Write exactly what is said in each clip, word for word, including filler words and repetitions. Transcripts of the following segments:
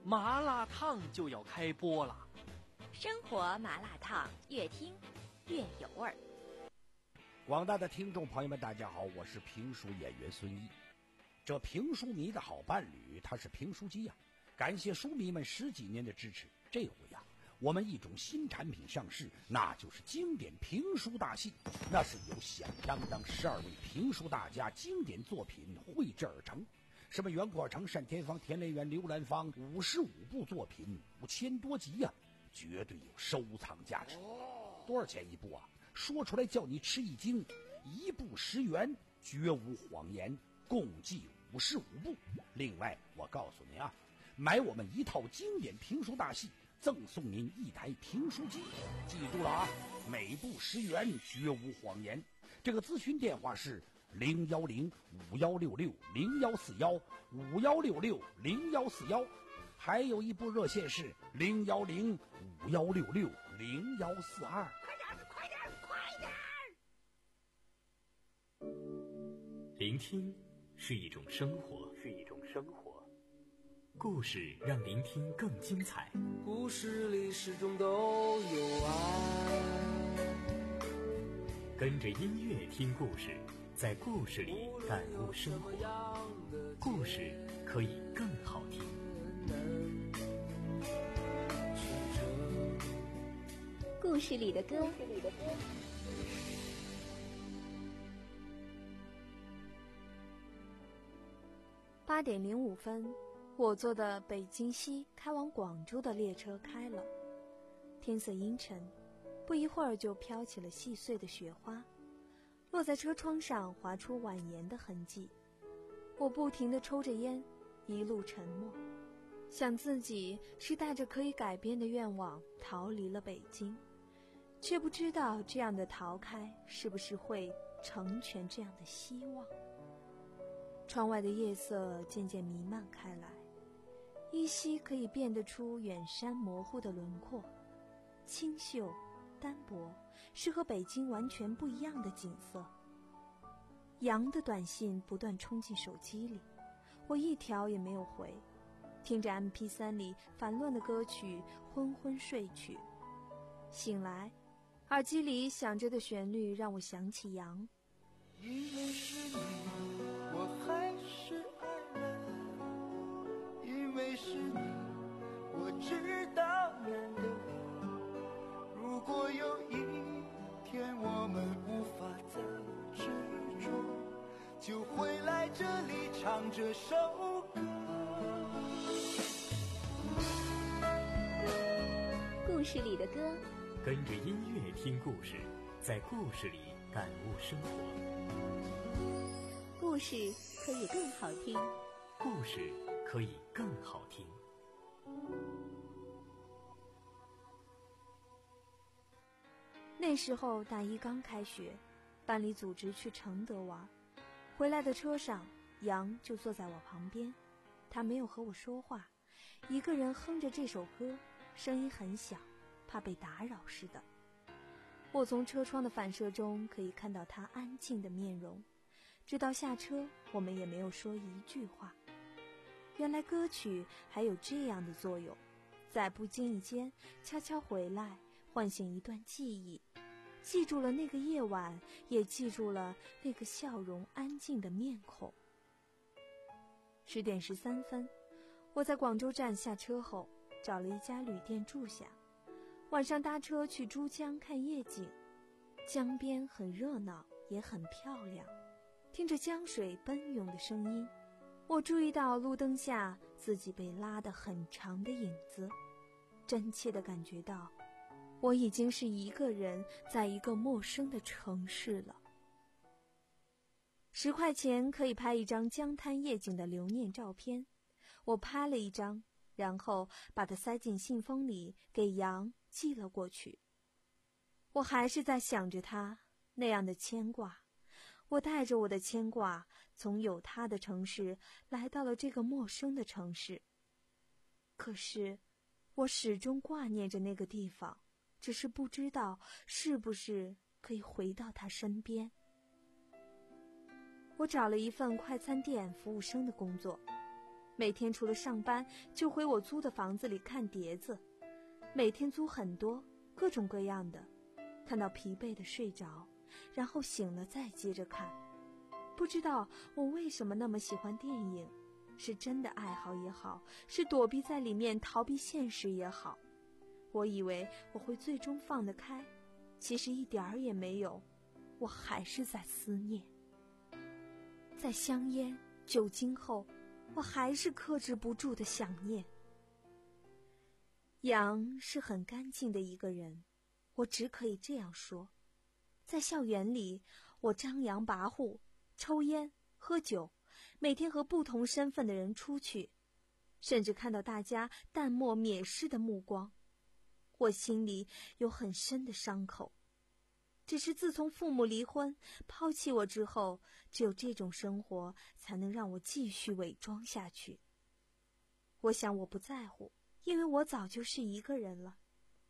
麻辣烫就要开播了。 生活麻辣烫，越听越有味儿。 广大的听众朋友们，大家好，我是评书演员孙一。这评书迷的好伴侣，他是评书机呀、啊！感谢书迷们十几年的支持。这回呀、啊，我们一种新产品上市，那就是经典评书大戏。那是由响当当十二位评书大家经典作品绘制而成。什么袁阔成、单田芳、田连元、刘兰芳，五十五部作品，五千多集呀、啊，绝对有收藏价值。多少钱一部啊？说出来叫你吃一惊，一部十元，绝无谎言，共计五十五部。另外，我告诉你啊，买我们一套经典评书大戏，赠送您一台评书机。记住了啊，每部十元，绝无谎言。这个咨询电话是零幺零五幺六六零幺四幺五幺六六零幺四幺，还有一部热线是零幺零五幺六六零幺四二。 快点，快点，快点！ 聆听是一种生活，是一种生活。故事让聆听更精彩。 故事里始终都有爱。 跟着音乐听故事，在故事里感悟生活。故事可以更好听。 故事里的歌。 八点零五分，我坐的北京西开往广州的列车开了。天色阴沉，不一会儿就飘起了细碎的雪花，落在车窗上划出蜿蜒的痕迹。我不停地抽着烟，一路沉默，想自己是带着可以改变的愿望逃离了北京，却不知道这样的逃开是不是会成全这样的希望。窗外的夜色渐渐弥漫开来，依稀可以辨得出远山模糊的轮廓，清秀单薄，是和北京完全不一样的景色。杨的短信不断冲进手机里，我一条也没有回，听着 M P 三 里烦乱的歌曲昏昏睡去。醒来，耳机里响着的旋律让我想起杨。 因为是你，我还是爱人，因为是你，我知道难得。如果有一天我们无法再执着，就回来这里唱这首歌。 故事里的歌， 跟着音乐听故事，在故事里感悟生活。 故事可以更好听， 故事可以更好听。 那时候大一刚开学，班里组织去承德玩，回来的车上，杨就坐在我旁边，他没有和我说话，一个人哼着这首歌，声音很小，怕被打扰似的。我从车窗的反射中可以看到他安静的面容，直到下车，我们也没有说一句话。原来歌曲还有这样的作用，在不经意间悄悄回来，唤醒一段记忆，记住了那个夜晚，也记住了那个笑容安静的面孔。十点十三分，我在广州站下车后，找了一家旅店住下，晚上搭车去珠江看夜景。江边很热闹，也很漂亮，听着江水奔涌的声音，我注意到路灯下自己被拉得很长的影子，真切地感觉到我已经是一个人在一个陌生的城市了。十块钱可以拍一张江滩夜景的留念照片，我拍了一张，然后把它塞进信封里，给杨寄了过去。我还是在想着他那样的牵挂，我带着我的牵挂，从有他的城市来到了这个陌生的城市。可是我始终挂念着那个地方，只是不知道是不是可以回到他身边。我找了一份快餐店服务生的工作， 每天除了上班，就回我租的房子里看碟子，每天租很多，各种各样的，看到疲惫的睡着，然后醒了再接着看。不知道我为什么那么喜欢电影，是真的爱好也好，是躲避在里面逃避现实也好，我以为我会最终放得开，其实一点儿也没有，我还是在思念。在香烟、酒精后，我还是克制不住的想念。杨是很干净的一个人，我只可以这样说。在校园里，我张扬跋扈，抽烟、喝酒，每天和不同身份的人出去，甚至看到大家淡漠蔑视的目光，我心里有很深的伤口。只是自从父母离婚抛弃我之后，只有这种生活才能让我继续伪装下去。我想我不在乎，因为我早就是一个人了。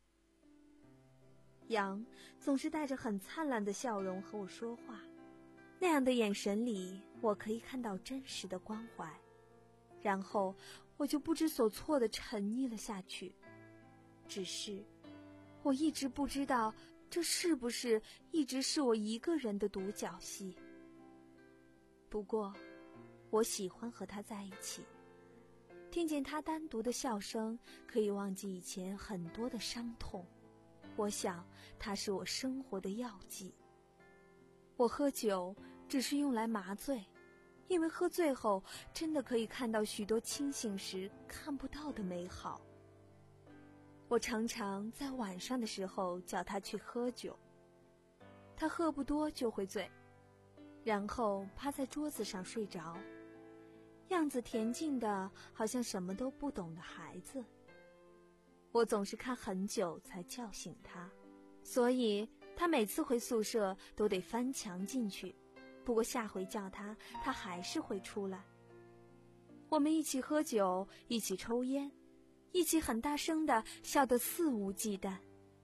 杨总是带着很灿烂的笑容和我说话，那样的眼神里我可以看到真实的关怀，然后我就不知所措地沉溺了下去。只是我一直不知道这是不是一直是我一个人的独角戏。不过我喜欢和他在一起，听见他单独的笑声，可以忘记以前很多的伤痛。我想他是我生活的药剂。我喝酒只是用来麻醉，因为喝醉后真的可以看到许多清醒时看不到的美好。我常常在晚上的时候叫他去喝酒，他喝不多就会醉，然后趴在桌子上睡着，样子恬静的好像什么都不懂的孩子。我总是看很久才叫醒他，所以他每次回宿舍都得翻墙进去，不过下回叫他，他还是会出来。我们一起喝酒，一起抽烟，一起很大声的笑得肆无忌惮。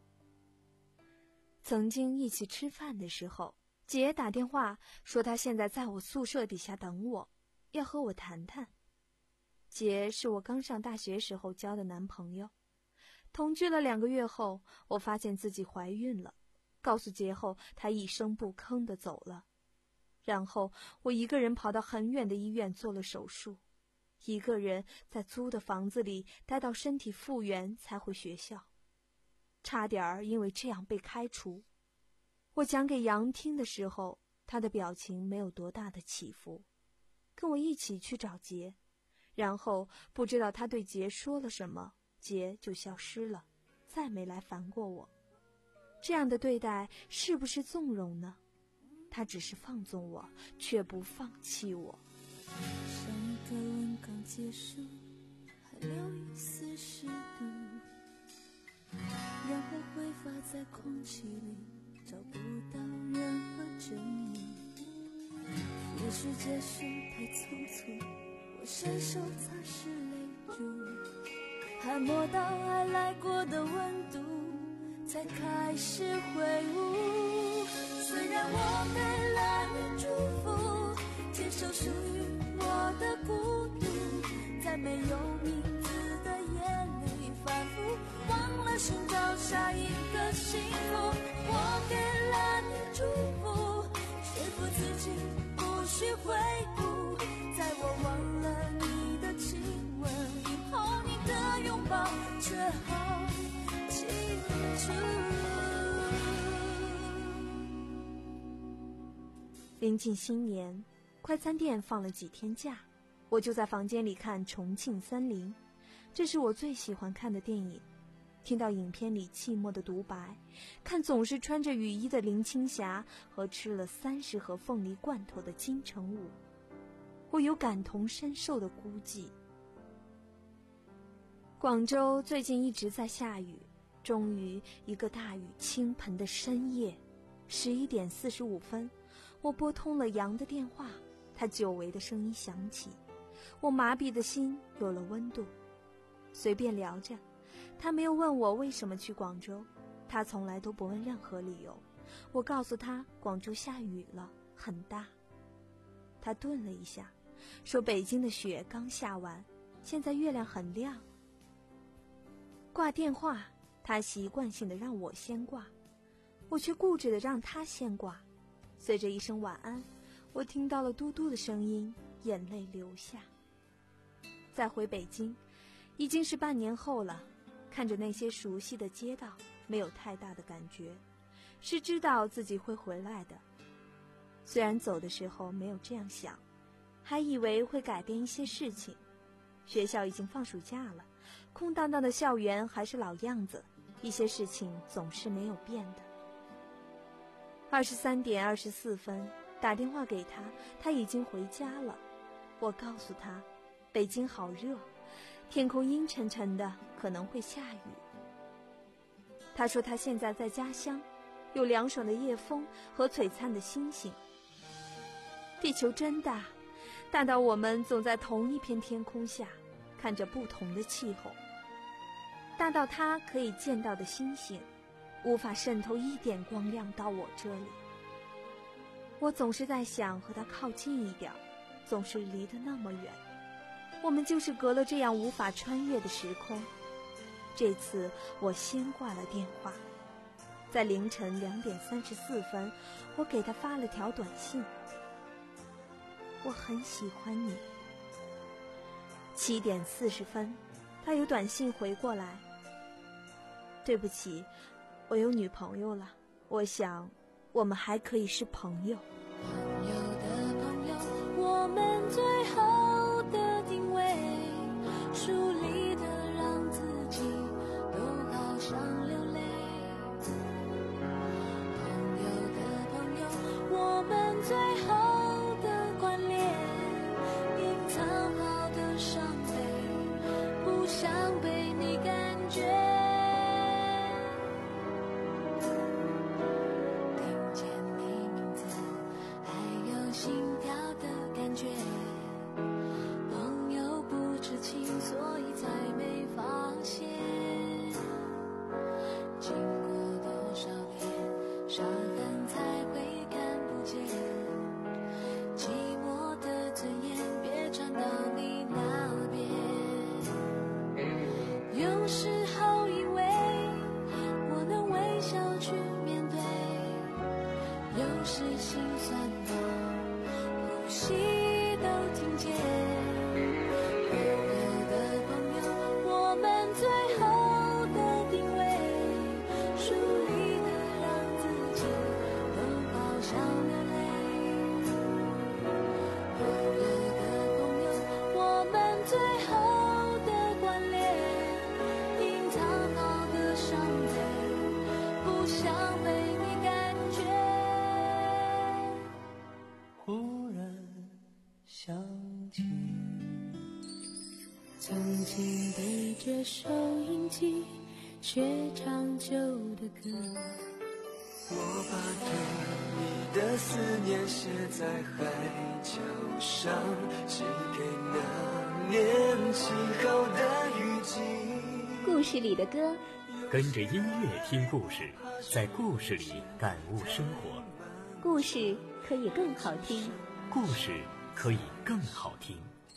曾经一起吃饭的时候，姐打电话说她现在在我宿舍底下等我，要和我谈谈。姐是我刚上大学时候交的男朋友，同居了两个月后，我发现自己怀孕了，告诉杰后，她一声不吭地走了。然后我一个人跑到很远的医院做了手术，一个人在租的房子里待到身体复原才回学校，差点儿因为这样被开除。我讲给杨听的时候，他的表情没有多大的起伏，跟我一起去找杰，然后不知道他对杰说了什么，杰就消失了，再没来烦过我。这样的对待是不是纵容呢？他只是放纵我，却不放弃我。 上一个吻刚结束，还留一丝湿度，然后挥发在空气里，找不到任何证明。也许结束太匆促，我伸手擦拭泪珠，还摸到爱来过的温度，才开始挥舞。虽然我给了你祝福，接受属于我的孤独，在没有名字的夜里反复，忘了寻找下一个幸福。我给了你祝福，说服自己不需回顾，在我忘了你的亲吻以后，你的拥抱却好清楚。 临近新年，快餐店放了几天假，我就在房间里看《重庆森林》，这是我最喜欢看的电影。听到影片里寂寞的独白，看总是穿着雨衣的林青霞和吃了三十盒凤梨罐头的金城武，我有感同身受的孤寂。广州最近一直在下雨，终于一个大雨倾盆的深夜，十一点四十五分，我拨通了杨的电话，他久违的声音响起，我麻痹的心有了温度。随便聊着，他没有问我为什么去广州，他从来都不问任何理由。我告诉他广州下雨了，很大。他顿了一下，说北京的雪刚下完， 现在月亮很亮。挂电话，他习惯性的让我先挂，我却固执的让他先挂。随着一声晚安，我听到了嘟嘟的声音，眼泪流下。再回北京，已经是半年后了，看着那些熟悉的街道，没有太大的感觉，是知道自己会回来的。虽然走的时候没有这样想，还以为会改变一些事情。学校已经放暑假了，空荡荡的校园还是老样子，一些事情总是没有变的。二十三点二十四分，打电话给他，他已经回家了。我告诉他，北京好热，天空阴沉沉的，可能会下雨。他说他现在在家乡，有凉爽的夜风和璀璨的星星。地球真大，大到我们总在同一片天空下，看着不同的气候。大到他可以见到的星星，无法渗透一点光亮到我这里。我总是在想和他靠近一点，总是离得那么远。我们就是隔了这样无法穿越的时空。这次我先挂了电话，在凌晨两点三十四分，我给他发了条短信：我很喜欢你。七点四十分，他有短信回过来：对不起，我有女朋友了，我想我们还可以是朋友。 朋友的朋友，我们最后的定位，疏离的让自己都好想流泪。朋友的朋友，我们最后的关联，隐藏好的伤悲，不想被你感觉。心跳的感觉，朋友不知情，所以才没发现。经过多少天，伤痕才会看不见。寂寞的尊严，别传到你那边。有时候以为我能微笑去面对，有时心酸到呼吸都听见。朋友的朋友，我们最后的定位，疏离的让自己都好想流泪。朋友的朋友，我们最后的关联，隐藏好的伤悲，不想被你感觉。 忽然想起曾经对着收音机学唱旧的歌， 我把对你的思念写在海角上，写给那年气候的雨季。 故事里的歌， 跟着音乐听故事，在故事里感悟生活。 故事可以更好听， 故事可以更好听。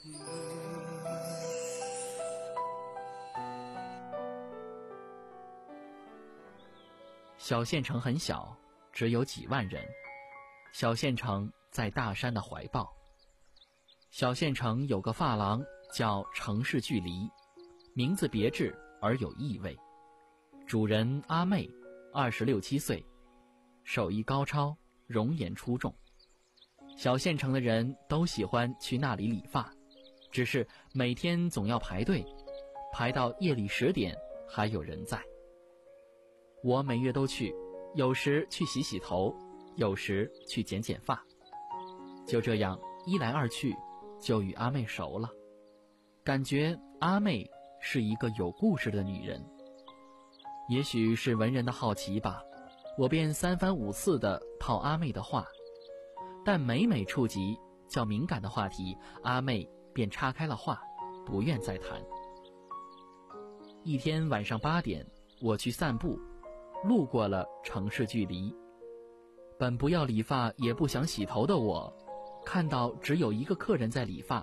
小县城很小，只有几万人。小县城在大山的怀抱。小县城有个发廊叫城市距离，名字别致而有意味。主人阿妹，二十六七岁，手艺高超，容颜出众。小县城的人都喜欢去那里理发，只是每天总要排队，排到夜里十点还有人在。我每月都去，有时去洗洗头，有时去剪剪发。就这样一来二去，就与阿妹熟了，感觉阿妹是一个有故事的女人。也许是文人的好奇吧，我便三番五次地套阿妹的话，但每每触及较敏感的话题，阿妹便岔开了话，不愿再谈。一天晚上八点，我去散步，路过了城市距离。本不要理发也不想洗头的我，看到只有一个客人在理发，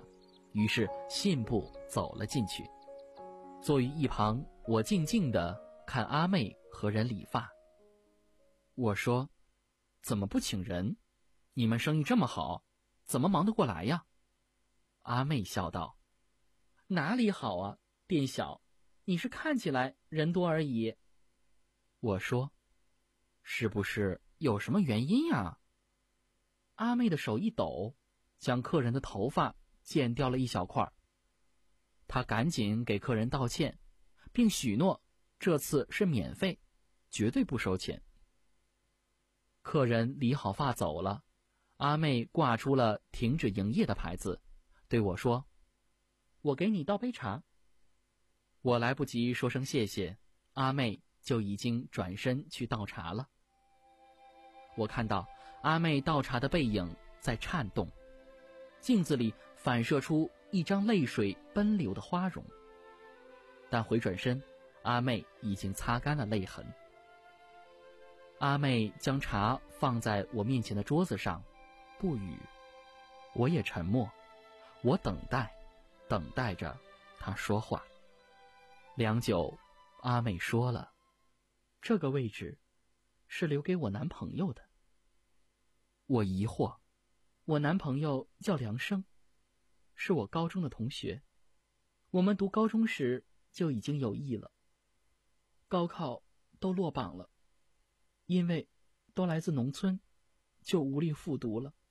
于是信步走了进去。坐于一旁，我静静地看阿妹和人理发。我说，怎么不请人？你们生意这么好，怎么忙得过来呀？阿妹笑道，哪里好啊，店小，你是看起来人多而已。我说，是不是有什么原因呀？阿妹的手一抖，将客人的头发剪掉了一小块。她赶紧给客人道歉，并许诺这次是免费，绝对不收钱。客人理好发走了，阿妹挂出了停止营业的牌子，对我说，我给你倒杯茶。我来不及说声谢谢，阿妹就已经转身去倒茶了。我看到阿妹倒茶的背影在颤动，镜子里反射出一张泪水奔流的花容，但回转身，阿妹已经擦干了泪痕。阿妹将茶放在我面前的桌子上，不语。我也沉默，我等待，等待着她说话。良久，阿妹说了，这个位置是留给我男朋友的。我疑惑，我男朋友叫梁生，是我高中的同学，我们读高中时就已经有意了。高考都落榜了，因为都来自农村，就无力复读了。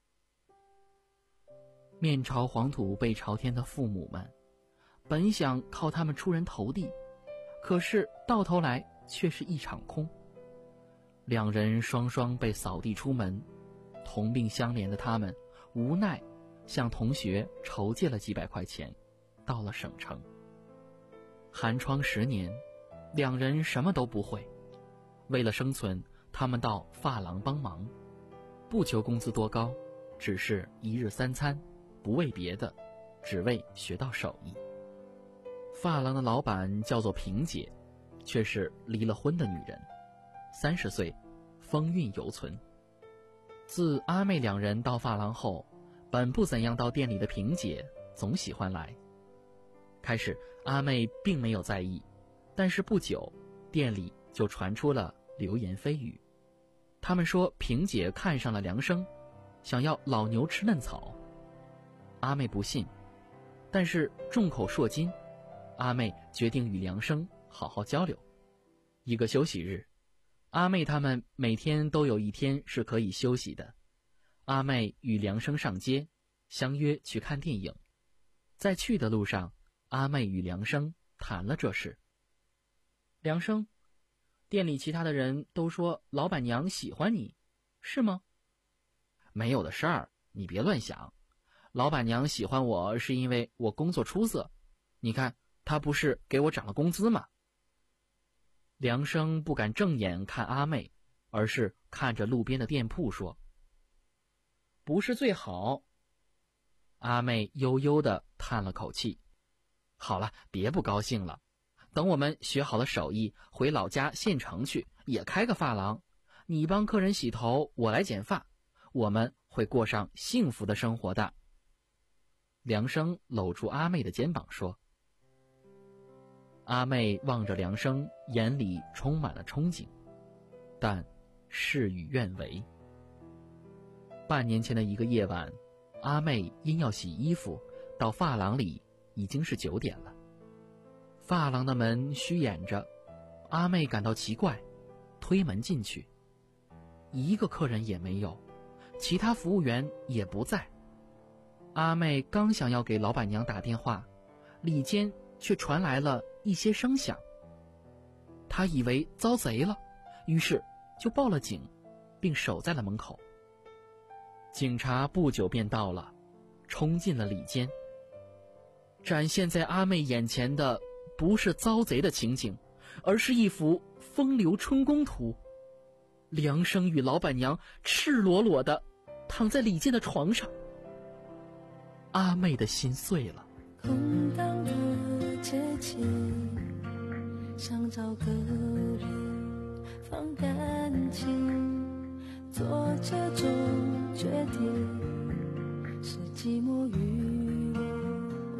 面朝黄土背朝天的父母们，本想靠他们出人头地，可是到头来却是一场空。两人双双被扫地出门，同病相怜的他们无奈向同学筹借了几百块钱，到了省城。寒窗十年，两人什么都不会，为了生存，他们到发廊帮忙，不求工资多高，只是一日三餐，不为别的，只为学到手艺。发廊的老板叫做萍姐，却是离了婚的女人，三十岁，风韵犹存。自阿妹两人到发廊后，本不怎样到店里的萍姐总喜欢来。开始阿妹并没有在意，但是不久，店里就传出了流言蜚语。他们说萍姐看上了梁生，想要老牛吃嫩草。阿妹不信，但是众口铄金，阿妹决定与梁生好好交流。一个休息日，阿妹他们每天都有一天是可以休息的。阿妹与梁生上街，相约去看电影。在去的路上，阿妹与梁生谈了这事。梁生，店里其他的人都说老板娘喜欢你，是吗？没有的事儿，你别乱想。老板娘喜欢我是因为我工作出色，你看她不是给我涨了工资吗？梁生不敢正眼看阿妹，而是看着路边的店铺说，不是最好。阿妹悠悠地叹了口气，好了，别不高兴了，等我们学好了手艺，回老家县城去，也开个发廊，你帮客人洗头，我来剪发，我们会过上幸福的生活的。梁生搂住阿妹的肩膀说。阿妹望着梁生，眼里充满了憧憬，但事与愿违。半年前的一个夜晚，阿妹因要洗衣服，到发廊里已经是九点了。发廊的门虚掩着，阿妹感到奇怪，推门进去，一个客人也没有，其他服务员也不在。阿妹刚想要给老板娘打电话，里间却传来了一些声响。她以为遭贼了，于是就报了警，并守在了门口。警察不久便到了，冲进了里间。展现在阿妹眼前的不是遭贼的情景，而是一幅风流春宫图。梁生与老板娘赤裸裸地躺在里间的床上。阿妹的心碎了。 空荡的街景，想找个人放感情，做这种决定是寂寞与我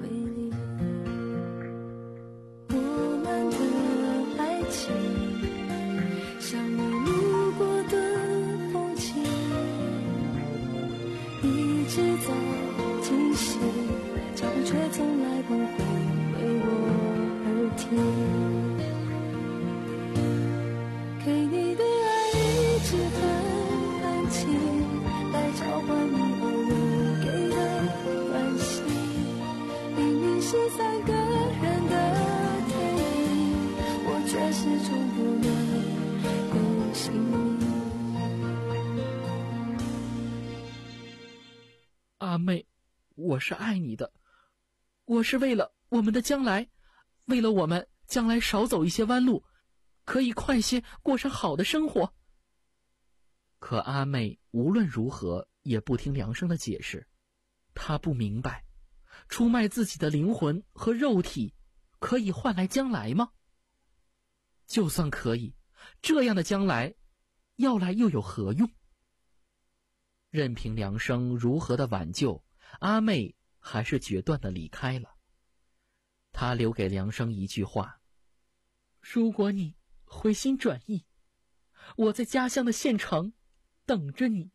情，像你路过的风景，一直在进行，脚步却从来不会为我而停。给你的爱一直很安静，来交换你偶尔给的关心。明明是三个人的天地，我却始终不能共情你。 阿妹，我是爱你的，我是为了我们的将来，为了我们将来少走一些弯路，可以快些过上好的生活。可阿妹无论如何也不听梁生的解释，她不明白，出卖自己的灵魂和肉体，可以换来将来吗？就算可以，这样的将来，要来又有何用？任凭梁生如何的挽救，阿妹还是决断的离开了。她留给梁生一句话：如果你回心转意，我在家乡的县城等着你。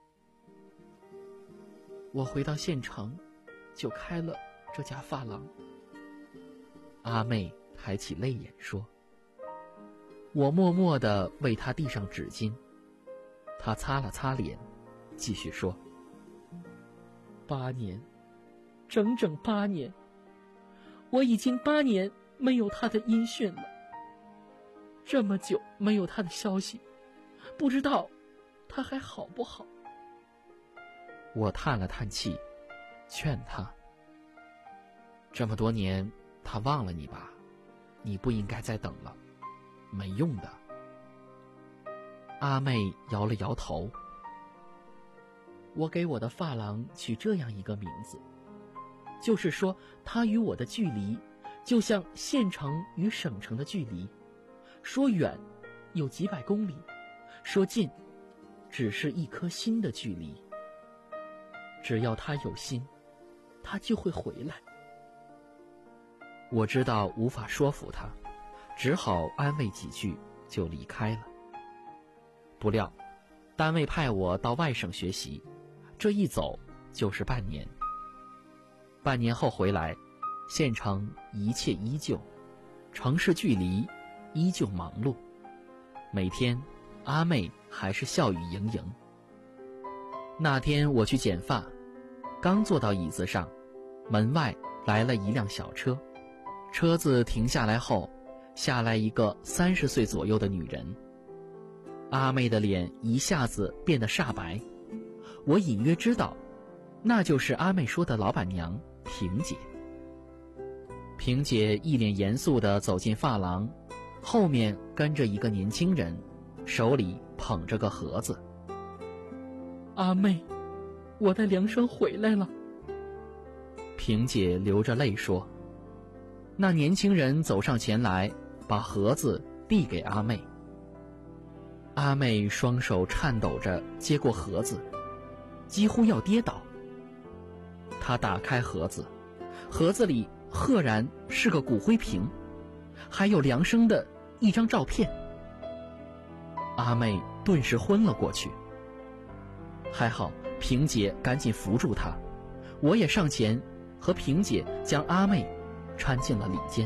我回到县城，就开了这家发廊。阿妹抬起泪眼说。我默默地为她递上纸巾，她擦了擦脸，继续说：八年，整整八年，我已经八年没有她的音讯了。这么久没有她的消息，不知道她还好不好。我叹了叹气，劝她：这么多年，她忘了你吧，你不应该再等了，没用的。阿妹摇了摇头。我给我的发廊取这样一个名字，就是说它与我的距离，就像县城与省城的距离，说远有几百公里，说近只是一颗心的距离。只要他有心，他就会回来。我知道无法说服他，只好安慰几句就离开了。不料单位派我到外省学习，这一走就是半年。半年后回来，县城一切依旧，城市距离依旧忙碌，每天阿妹还是笑语盈盈。那天我去剪发，刚坐到椅子上，门外来了一辆小车，车子停下来后，下来一个三十岁左右的女人。阿妹的脸一下子变得煞白，我隐约知道，那就是阿妹说的老板娘萍姐。萍姐一脸严肃地走进发廊，后面跟着一个年轻人，手里捧着个盒子。阿妹，我的梁生回来了。萍姐流着泪说。那年轻人走上前来，把盒子递给阿妹。阿妹双手颤抖着接过盒子，几乎要跌倒。她打开盒子，盒子里赫然是个骨灰瓶，还有梁生的一张照片。阿妹顿时昏了过去。还好萍姐赶紧扶住她，我也上前和萍姐将阿妹搀进了里间。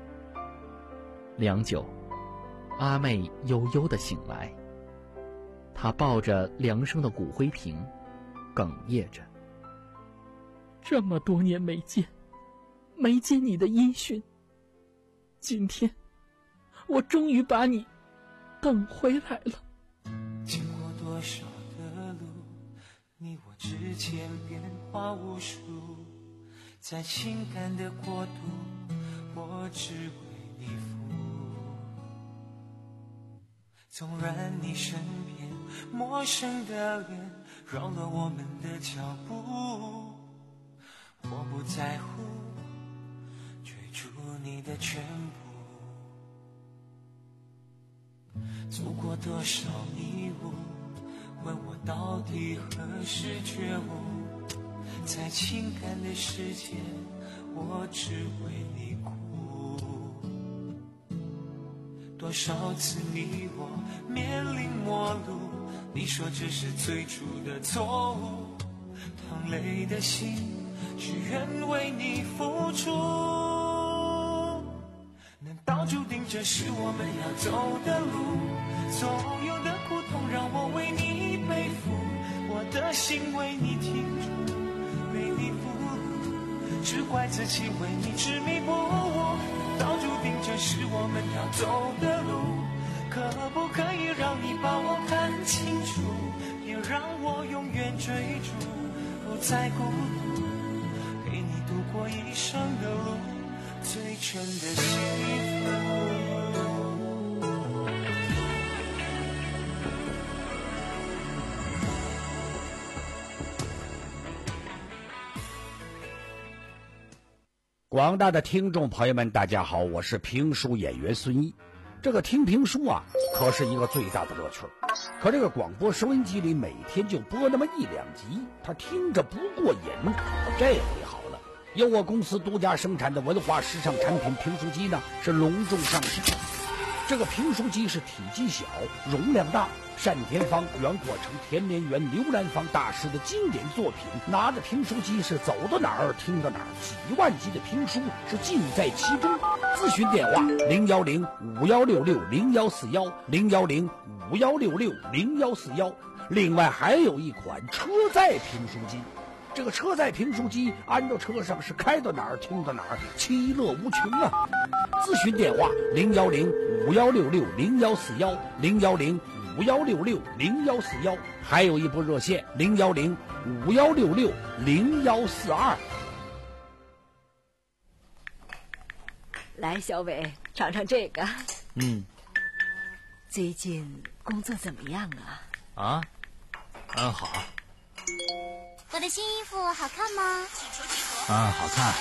良久，阿妹悠悠地醒来，她抱着梁生的骨灰瓶，哽咽着：这么多年没见，没见你的音讯，今天我终于把你等回来了。 经过多少的路，你我之间变化无数，在情感的国度，我只为你服务。纵然你身边陌生的脸扰了我们的脚步，我不在乎追逐你的全部。走过多少迷雾，问我到底何时觉悟，在情感的世界，我只为你哭。 多少次你我面临陌路，你说这是最初的错误，淌泪的心只愿为你付出。难道注定这是我们要走的路？所有的苦痛让我为你背负，我的心为你停住，为你付出，只怪自己为你执迷不悟。难道注定这是我们要走的路？可不可以让你把我看清楚，也让我永远追逐，不再孤独，陪你度过一生的路，最真的幸福。 广大的听众朋友们，大家好，我是评书演员孙一。这个听评书啊，可是一个最大的乐趣。可这个广播收音机里每天就播那么一两集，他听着不过瘾。这回好了，由我公司独家生产的文化时尚产品评书机呢，是隆重上市。这个评书机是体积小，容量大，单田芳、袁阔成、田连元、刘兰芳大师的经典作品。拿着评书机是走到哪儿听到哪儿，几万集的评书是尽在其中。咨询电话零幺零五幺六六零幺四幺零幺零五幺六六零幺四幺。另外还有一款车载评书机。这个车载评书机安到车上是开到哪儿听到哪儿，其乐无穷啊！咨询电话零幺零五幺六六零幺四幺零幺零五幺六六零幺四幺，还有一部热线零幺零五幺六六零幺四二。 来，小伟，尝尝这个。 嗯， 最近工作怎么样啊？ 啊，很好。 我的新衣服好看吗？ 啊，好看。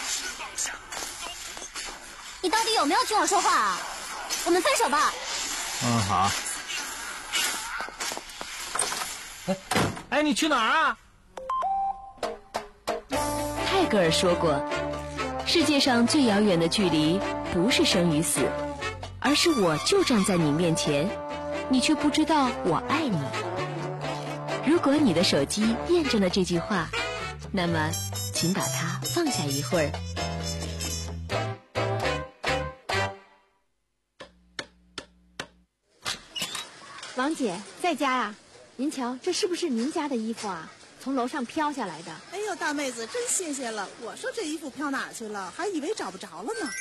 你到底有没有听我说话啊？我们分手吧。 嗯，好。哎，哎，你去哪儿啊？ 泰戈尔说过，世界上最遥远的距离不是生与死，而是我就站在你面前，你却不知道我爱你。如果你的手机验证了这句话，那么请把它放下一会儿。 王姐在家呀？您瞧，这是不是您家的衣服啊？从楼上飘下来的。 哎呦，大妹子真谢谢了！我说这衣服飘哪去了，还以为找不着了呢。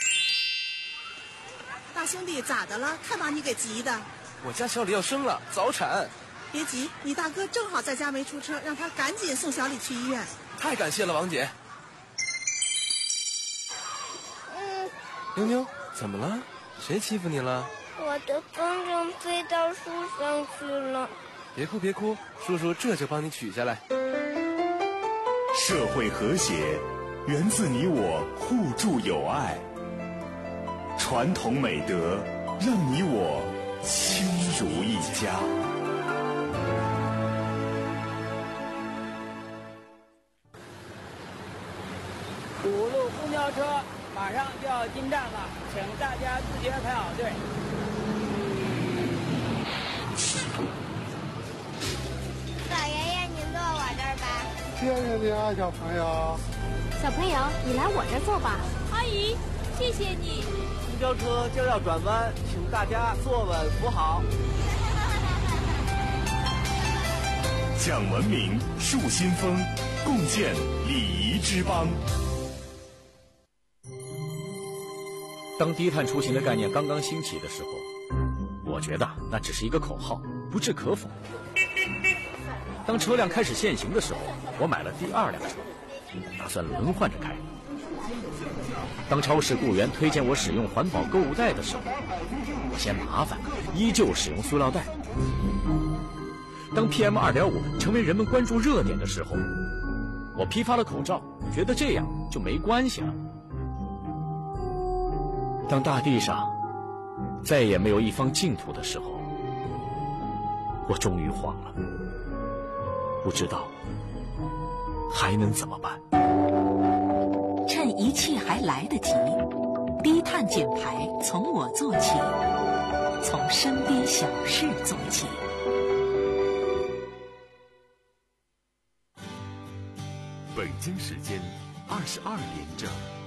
大兄弟咋的了？看把你给急的。 我家小李要生了，早产。 别急，你大哥正好在家没出车，让他赶紧送小李去医院。 太感谢了，王姐。 嗯， 妞妞，怎么了？谁欺负你了？ 我的风筝飞到树上去了。 别哭别哭，叔叔这就帮你取下来。 社会和谐源自你我互助友爱，传统美德让你我亲如一家。 五路公交车马上就要进站了，请大家自觉排好队。 老爷爷，您坐我这儿吧。 谢谢你啊，小朋友。 小朋友，你来我这儿坐吧。 阿姨，谢谢你。 公交车就要转弯，请大家坐稳扶好。 讲文明，树新风，共建礼仪之邦。 当低碳出行的概念刚刚兴起的时候，我觉得那只是一个口号，不置可否。当车辆开始限行的时候，我买了第二辆车，打算轮换着开。当超市雇员推荐我使用环保购物袋的时候，我嫌麻烦，依旧使用塑料袋。当 P M 二点五 成为人们关注热点的时候，我批发了口罩，觉得这样就没关系了。当大地上再也没有一方净土的时候，我终于慌了，不知道还能怎么办。 趁一切还来得及，低碳减排从我做起。 从身边小事做起。 北京时间二十二点整。